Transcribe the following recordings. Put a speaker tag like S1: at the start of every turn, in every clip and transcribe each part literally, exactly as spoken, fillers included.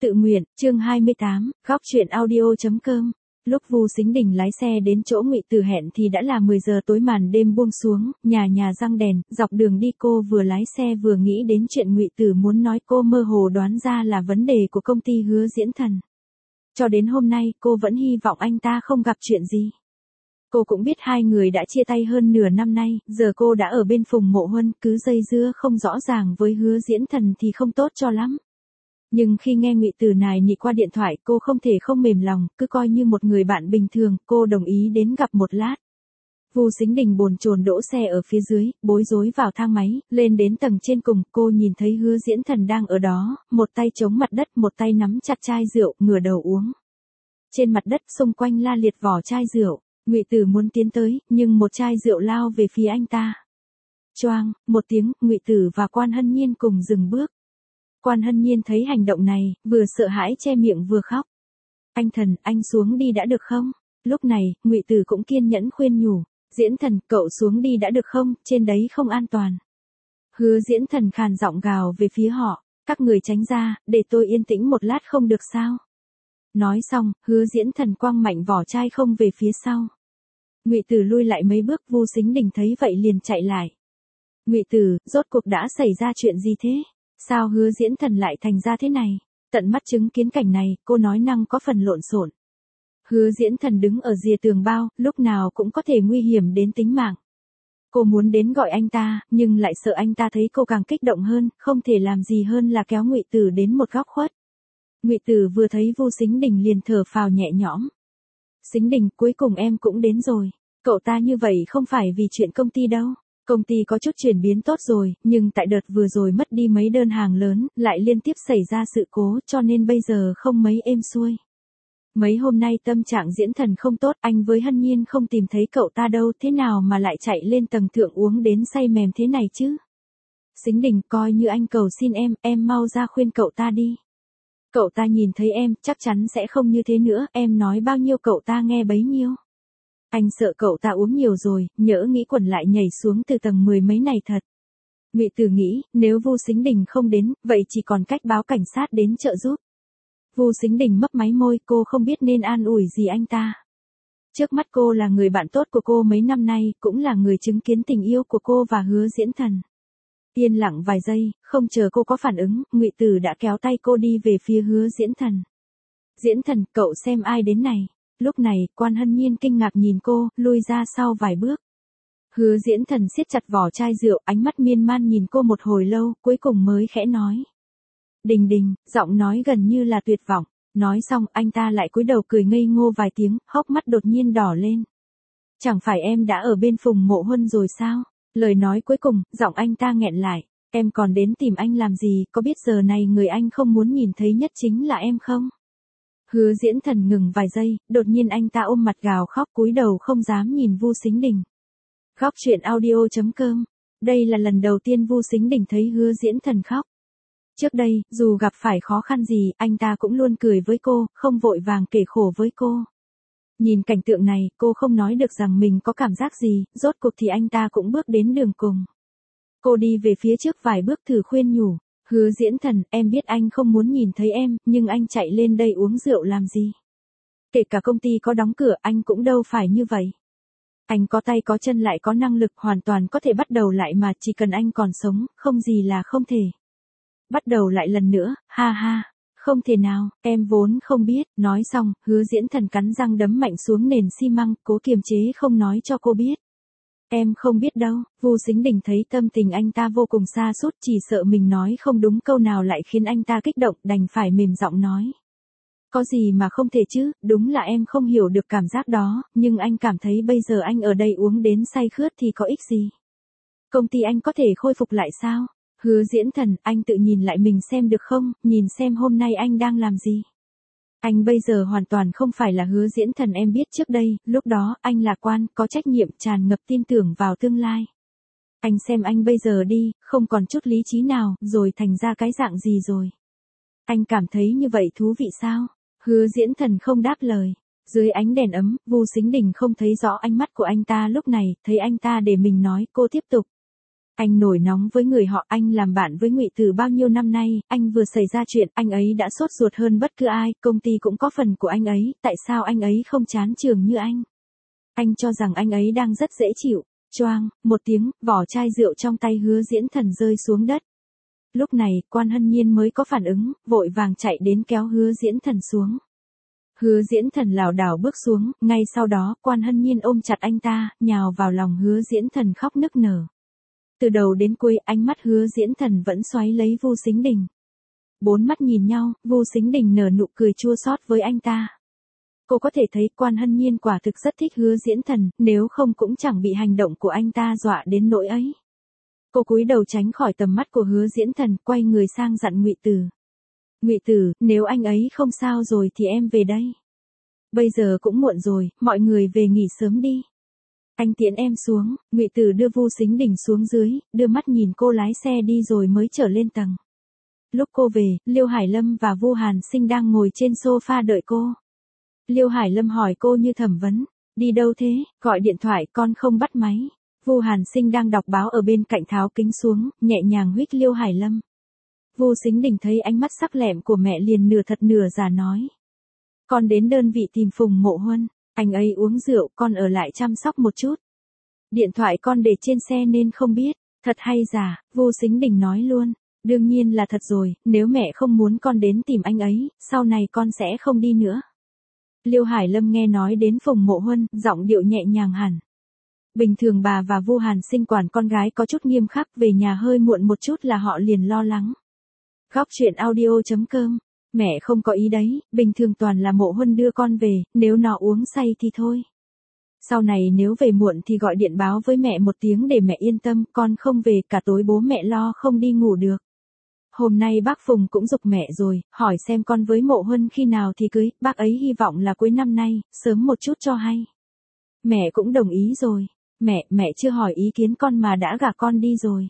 S1: Tự nguyện, chương hai mươi tám, góc chuyện audio.com. Lúc Vu Sính Đình lái xe đến chỗ Ngụy Tử hẹn thì đã là mười giờ tối, màn đêm buông xuống, nhà nhà răng đèn, dọc đường đi cô vừa lái xe vừa nghĩ đến chuyện Ngụy Tử muốn nói, cô mơ hồ đoán ra là vấn đề của công ty Hứa Diễn Thần. Cho đến hôm nay, cô vẫn hy vọng anh ta không gặp chuyện gì. Cô cũng biết hai người đã chia tay hơn nửa năm nay, giờ cô đã ở bên Phùng Mộ Huân, cứ dây dưa không rõ ràng với Hứa Diễn Thần thì không tốt cho lắm. Nhưng khi nghe Ngụy Tử nài nỉ qua điện thoại, cô không thể không mềm lòng, cứ coi như một người bạn bình thường, cô đồng ý đến gặp một lát. Vu Sính Đình bồn chồn đỗ xe ở phía dưới, bối rối vào thang máy, lên đến tầng trên cùng, cô nhìn thấy Hứa Diễn Thần đang ở đó, một tay chống mặt đất, một tay nắm chặt chai rượu, ngửa đầu uống. Trên mặt đất xung quanh la liệt vỏ chai rượu, Ngụy Tử muốn tiến tới, nhưng một chai rượu lao về phía anh ta. Choang, một tiếng, Ngụy Tử và Quan Hân Nhiên cùng dừng bước. Quan Hân Nhiên thấy hành động này, vừa sợ hãi che miệng vừa khóc. Anh Thần, anh xuống đi đã được không? Lúc này, Ngụy Tử cũng kiên nhẫn khuyên nhủ. Diễn Thần, cậu xuống đi đã được không, trên đấy không an toàn. Hứa Diễn Thần khàn giọng gào về phía họ. Các người tránh ra, để tôi yên tĩnh một lát không được sao? Nói xong, Hứa Diễn Thần quăng mạnh vỏ chai không về phía sau. Ngụy Tử lui lại mấy bước, Vu Sính Đình thấy vậy liền chạy lại. Ngụy Tử, rốt cuộc đã xảy ra chuyện gì thế? Sao Hứa Diễn Thần lại thành ra thế này? Tận mắt chứng kiến cảnh này, cô nói năng có phần lộn xộn. Hứa Diễn Thần đứng ở rìa tường bao, lúc nào cũng có thể nguy hiểm đến tính mạng. Cô muốn đến gọi anh ta, nhưng lại sợ anh ta thấy cô càng kích động hơn, không thể làm gì hơn là kéo Ngụy Tử đến một góc khuất. Ngụy Tử vừa thấy Vu Sính Đình liền thở phào nhẹ nhõm. Sính Đình, cuối cùng em cũng đến rồi. Cậu ta như vậy không phải vì chuyện công ty đâu. Công ty có chút chuyển biến tốt rồi, nhưng tại đợt vừa rồi mất đi mấy đơn hàng lớn, lại liên tiếp xảy ra sự cố, cho nên bây giờ không mấy êm xuôi. Mấy hôm nay tâm trạng Diễn Thần không tốt, anh với Hân Nhiên không tìm thấy cậu ta đâu, thế nào mà lại chạy lên tầng thượng uống đến say mềm thế này chứ? Sính Đình, coi như anh cầu xin em, em mau ra khuyên cậu ta đi. Cậu ta nhìn thấy em, chắc chắn sẽ không như thế nữa, em nói bao nhiêu cậu ta nghe bấy nhiêu. Anh sợ cậu ta uống nhiều rồi, nhỡ nghĩ quẩn lại nhảy xuống từ tầng mười mấy này thật. Ngụy Tử nghĩ, nếu Vu Sính Đình không đến, vậy chỉ còn cách báo cảnh sát đến trợ giúp. Vu Sính Đình mấp máy môi, cô không biết nên an ủi gì anh ta. Trước mắt cô là người bạn tốt của cô mấy năm nay, cũng là người chứng kiến tình yêu của cô và Hứa Diễn Thần. Yên lặng vài giây, không chờ cô có phản ứng, Ngụy Tử đã kéo tay cô đi về phía Hứa Diễn Thần. Diễn Thần, cậu xem ai đến này. Lúc này, Quan Hân Nhiên kinh ngạc nhìn cô, lui ra sau vài bước. Hứa Diễn Thần siết chặt vỏ chai rượu, ánh mắt miên man nhìn cô một hồi lâu, cuối cùng mới khẽ nói. Đình Đình, giọng nói gần như là tuyệt vọng. Nói xong, anh ta lại cúi đầu cười ngây ngô vài tiếng, hốc mắt đột nhiên đỏ lên. Chẳng phải em đã ở bên Phùng Mộ Huân rồi sao? Lời nói cuối cùng, giọng anh ta nghẹn lại. Em còn đến tìm anh làm gì, có biết giờ này người anh không muốn nhìn thấy nhất chính là em không? Hứa Diễn Thần ngừng vài giây, đột nhiên anh ta ôm mặt gào khóc, cúi đầu không dám nhìn Vu Sính Đình. Góc chuyện audio.com. Đây là lần đầu tiên Vu Sính Đình thấy Hứa Diễn Thần khóc. Trước đây, dù gặp phải khó khăn gì, anh ta cũng luôn cười với cô, không vội vàng kể khổ với cô. Nhìn cảnh tượng này, cô không nói được rằng mình có cảm giác gì, rốt cuộc thì anh ta cũng bước đến đường cùng. Cô đi về phía trước vài bước thử khuyên nhủ. Hứa Diễn Thần, em biết anh không muốn nhìn thấy em, nhưng anh chạy lên đây uống rượu làm gì? Kể cả công ty có đóng cửa, anh cũng đâu phải như vậy. Anh có tay có chân lại có năng lực, hoàn toàn có thể bắt đầu lại mà, chỉ cần anh còn sống, không gì là không thể. Bắt đầu lại lần nữa, ha ha, không thể nào, em vốn không biết. Nói xong, Hứa Diễn Thần cắn răng đấm mạnh xuống nền xi măng, cố kiềm chế không nói cho cô biết. Em không biết đâu. Vu Sính Đình thấy tâm tình anh ta vô cùng sa sút, chỉ sợ mình nói không đúng câu nào lại khiến anh ta kích động, đành phải mềm giọng nói. Có gì mà không thể chứ, đúng là em không hiểu được cảm giác đó, nhưng anh cảm thấy bây giờ anh ở đây uống đến say khướt thì có ích gì? Công ty anh có thể khôi phục lại sao? Hứa Diễn Thần, anh tự nhìn lại mình xem được không, nhìn xem hôm nay anh đang làm gì? Anh bây giờ hoàn toàn không phải là Hứa Diễn Thần em biết trước đây, lúc đó, anh lạc quan, có trách nhiệm, tràn ngập tin tưởng vào tương lai. Anh xem anh bây giờ đi, không còn chút lý trí nào, rồi thành ra cái dạng gì rồi. Anh cảm thấy như vậy thú vị sao? Hứa Diễn Thần không đáp lời. Dưới ánh đèn ấm, Vu Sính Đình không thấy rõ ánh mắt của anh ta lúc này, thấy anh ta để mình nói, cô tiếp tục. Anh nổi nóng với người họ, anh làm bạn với Ngụy Từ bao nhiêu năm nay, anh vừa xảy ra chuyện, anh ấy đã sốt ruột hơn bất cứ ai, công ty cũng có phần của anh ấy, tại sao anh ấy không chán trường như anh? Anh cho rằng anh ấy đang rất dễ chịu. Choang, một tiếng, vỏ chai rượu trong tay Hứa Diễn Thần rơi xuống đất. Lúc này, Quan Hân Nhiên mới có phản ứng, vội vàng chạy đến kéo Hứa Diễn Thần xuống. Hứa Diễn Thần lảo đảo bước xuống, ngay sau đó, Quan Hân Nhiên ôm chặt anh ta, nhào vào lòng Hứa Diễn Thần khóc nức nở. Từ đầu đến cuối, ánh mắt Hứa Diễn Thần vẫn xoáy lấy Vu Sính Đình. Bốn mắt nhìn nhau, Vu Sính Đình nở nụ cười chua xót với anh ta. Cô có thể thấy Quan Hân Nhiên quả thực rất thích Hứa Diễn Thần, nếu không cũng chẳng bị hành động của anh ta dọa đến nỗi ấy. Cô cúi đầu tránh khỏi tầm mắt của Hứa Diễn Thần, quay người sang dặn Ngụy Từ. Ngụy Từ, nếu anh ấy không sao rồi thì em về đây. Bây giờ cũng muộn rồi, mọi người về nghỉ sớm đi. Anh tiễn em xuống. Ngụy Từ đưa Vu Sính Đình xuống dưới, đưa mắt nhìn cô lái xe đi rồi mới trở lên tầng. Lúc cô về, Liêu Hải Lâm và Vu Hàn Sinh đang ngồi trên sofa đợi cô. Liêu Hải Lâm hỏi cô như thẩm vấn, đi đâu thế, gọi điện thoại con không bắt máy. Vu Hàn Sinh đang đọc báo ở bên cạnh tháo kính xuống, nhẹ nhàng huých Liêu Hải Lâm. Vu Sính Đình thấy ánh mắt sắc lẹm của mẹ liền nửa thật nửa giả nói. Con đến đơn vị tìm Phùng Mộ Huân, anh ấy uống rượu, con ở lại chăm sóc một chút. Điện thoại con để trên xe nên không biết, thật hay giả, Vu Sính Đình nói luôn. Đương nhiên là thật rồi, nếu mẹ không muốn con đến tìm anh ấy, sau này con sẽ không đi nữa. Liêu Hải Lâm nghe nói đến Phùng Mộ Huân, giọng điệu nhẹ nhàng hẳn. Bình thường bà và Vu Hàn Sinh quản con gái có chút nghiêm khắc, về nhà hơi muộn một chút là họ liền lo lắng. Góc truyện audio chấm com. Mẹ không có ý đấy, bình thường toàn là Mộ Huân đưa con về, nếu nó uống say thì thôi. Sau này nếu về muộn thì gọi điện báo với mẹ một tiếng để mẹ yên tâm, con không về, cả tối bố mẹ lo không đi ngủ được. Hôm nay bác Phùng cũng giục mẹ rồi, hỏi xem con với Mộ Huân khi nào thì cưới, bác ấy hy vọng là cuối năm nay, sớm một chút cho hay. Mẹ cũng đồng ý rồi. Mẹ, mẹ chưa hỏi ý kiến con mà đã gả con đi rồi.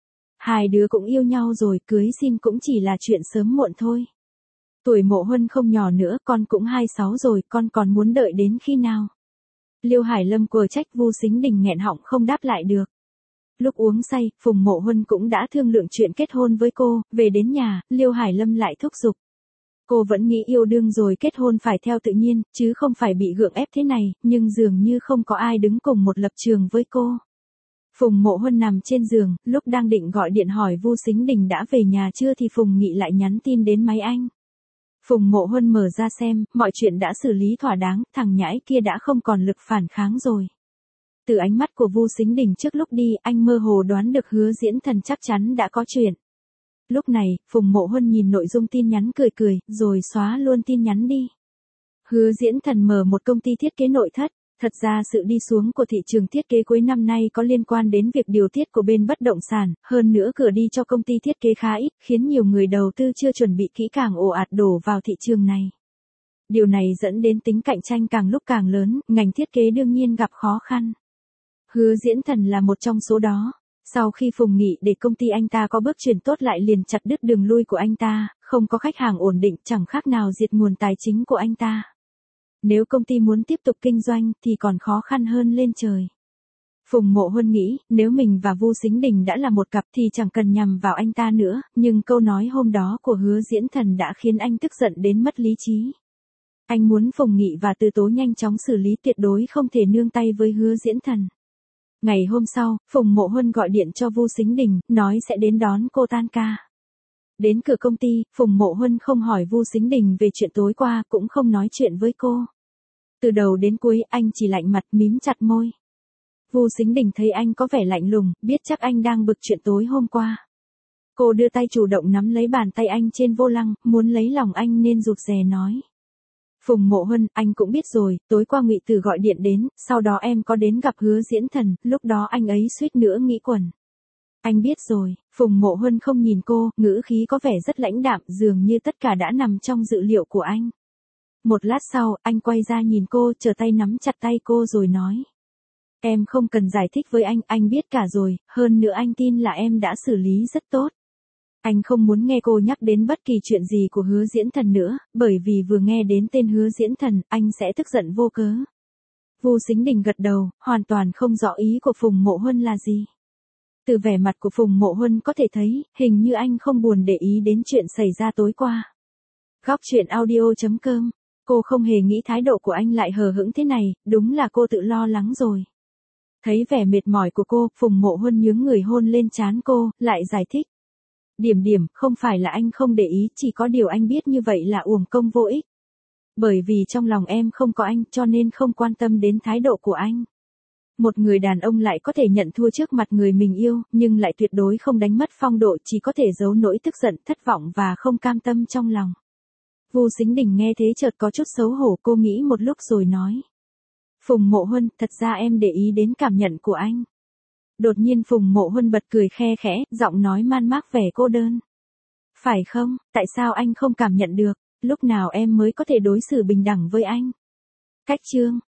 S1: Hai đứa cũng yêu nhau rồi, cưới xin cũng chỉ là chuyện sớm muộn thôi. Tuổi Mộ Huân không nhỏ nữa, con cũng hai mươi sáu rồi, con còn muốn đợi đến khi nào? Liêu Hải Lâm quờ trách, Vu Sính Đình nghẹn họng không đáp lại được. Lúc uống say, Phùng Mộ Huân cũng đã thương lượng chuyện kết hôn với cô, về đến nhà, Liêu Hải Lâm lại thúc giục. Cô vẫn nghĩ yêu đương rồi kết hôn phải theo tự nhiên, chứ không phải bị gượng ép thế này, nhưng dường như không có ai đứng cùng một lập trường với cô. Phùng Mộ Huân nằm trên giường, lúc đang định gọi điện hỏi Vu Sính Đình đã về nhà chưa thì Phùng Nghị lại nhắn tin đến máy anh. Phùng Mộ Huân mở ra xem, mọi chuyện đã xử lý thỏa đáng, thằng nhãi kia đã không còn lực phản kháng rồi. Từ ánh mắt của Vu Sính Đình trước lúc đi, anh mơ hồ đoán được Hứa Diễn Thần chắc chắn đã có chuyện. Lúc này, Phùng Mộ Huân nhìn nội dung tin nhắn cười cười, rồi xóa luôn tin nhắn đi. Hứa Diễn Thần mở một công ty thiết kế nội thất. Thật ra sự đi xuống của thị trường thiết kế cuối năm nay có liên quan đến việc điều tiết của bên bất động sản, hơn nữa cửa đi cho công ty thiết kế khá ít, khiến nhiều người đầu tư chưa chuẩn bị kỹ càng ồ ạt đổ vào thị trường này. Điều này dẫn đến tính cạnh tranh càng lúc càng lớn, ngành thiết kế đương nhiên gặp khó khăn. Hứa Diễn Thần là một trong số đó. Sau khi Phùng Nghị để công ty anh ta có bước chuyển tốt lại liền chặt đứt đường lui của anh ta, không có khách hàng ổn định chẳng khác nào diệt nguồn tài chính của anh ta. Nếu công ty muốn tiếp tục kinh doanh thì còn khó khăn hơn lên trời. Phùng Mộ Huân nghĩ, nếu mình và Vu Sính Đình đã là một cặp thì chẳng cần nhằm vào anh ta nữa, nhưng câu nói hôm đó của Hứa Diễn Thần đã khiến anh tức giận đến mất lý trí. Anh muốn Phùng Nghị và Từ Tố nhanh chóng xử lý, tuyệt đối không thể nương tay với Hứa Diễn Thần. Ngày hôm sau, Phùng Mộ Huân gọi điện cho Vu Sính Đình, nói sẽ đến đón cô tan ca. Đến cửa công ty, Phùng Mộ Huân không hỏi Vu Sính Đình về chuyện tối qua, cũng không nói chuyện với cô. Từ đầu đến cuối, anh chỉ lạnh mặt, mím chặt môi. Vu Sính Đình thấy anh có vẻ lạnh lùng, biết chắc anh đang bực chuyện tối hôm qua. Cô đưa tay chủ động nắm lấy bàn tay anh trên vô lăng, muốn lấy lòng anh nên rụt rè nói. Phùng Mộ Huân, anh cũng biết rồi, tối qua Ngụy Từ gọi điện đến, sau đó em có đến gặp Hứa Diễn Thần, lúc đó anh ấy suýt nữa nghĩ quẩn. Anh biết rồi. Phùng Mộ Huân không nhìn cô, ngữ khí có vẻ rất lãnh đạm, dường như tất cả đã nằm trong dự liệu của anh. Một lát sau, anh quay ra nhìn cô, trở tay nắm chặt tay cô rồi nói. Em không cần giải thích với anh, anh biết cả rồi, hơn nữa anh tin là em đã xử lý rất tốt. Anh không muốn nghe cô nhắc đến bất kỳ chuyện gì của Hứa Diễn Thần nữa, bởi vì vừa nghe đến tên Hứa Diễn Thần, anh sẽ tức giận vô cớ. Vu Sính Đình gật đầu, hoàn toàn không rõ ý của Phùng Mộ Huân là gì. Từ vẻ mặt của Phùng Mộ Huân có thể thấy, hình như anh không buồn để ý đến chuyện xảy ra tối qua. Góc truyện audio.com. Cô không hề nghĩ thái độ của anh lại hờ hững thế này, đúng là cô tự lo lắng rồi. Thấy vẻ mệt mỏi của cô, Phùng Mộ Huân nhướng người hôn lên trán cô, lại giải thích. Điểm điểm, không phải là anh không để ý, chỉ có điều anh biết như vậy là uổng công vô ích. Bởi vì trong lòng em không có anh, cho nên không quan tâm đến thái độ của anh. Một người đàn ông lại có thể nhận thua trước mặt người mình yêu, nhưng lại tuyệt đối không đánh mất phong độ, chỉ có thể giấu nỗi tức giận, thất vọng và không cam tâm trong lòng. Vu Sính Đình nghe thế chợt có chút xấu hổ, cô nghĩ một lúc rồi nói. Phùng Mộ Huân, thật ra em để ý đến cảm nhận của anh. Đột nhiên Phùng Mộ Huân bật cười khe khẽ, giọng nói man mác vẻ cô đơn. Phải không, tại sao anh không cảm nhận được, lúc nào em mới có thể đối xử bình đẳng với anh? Cách chương.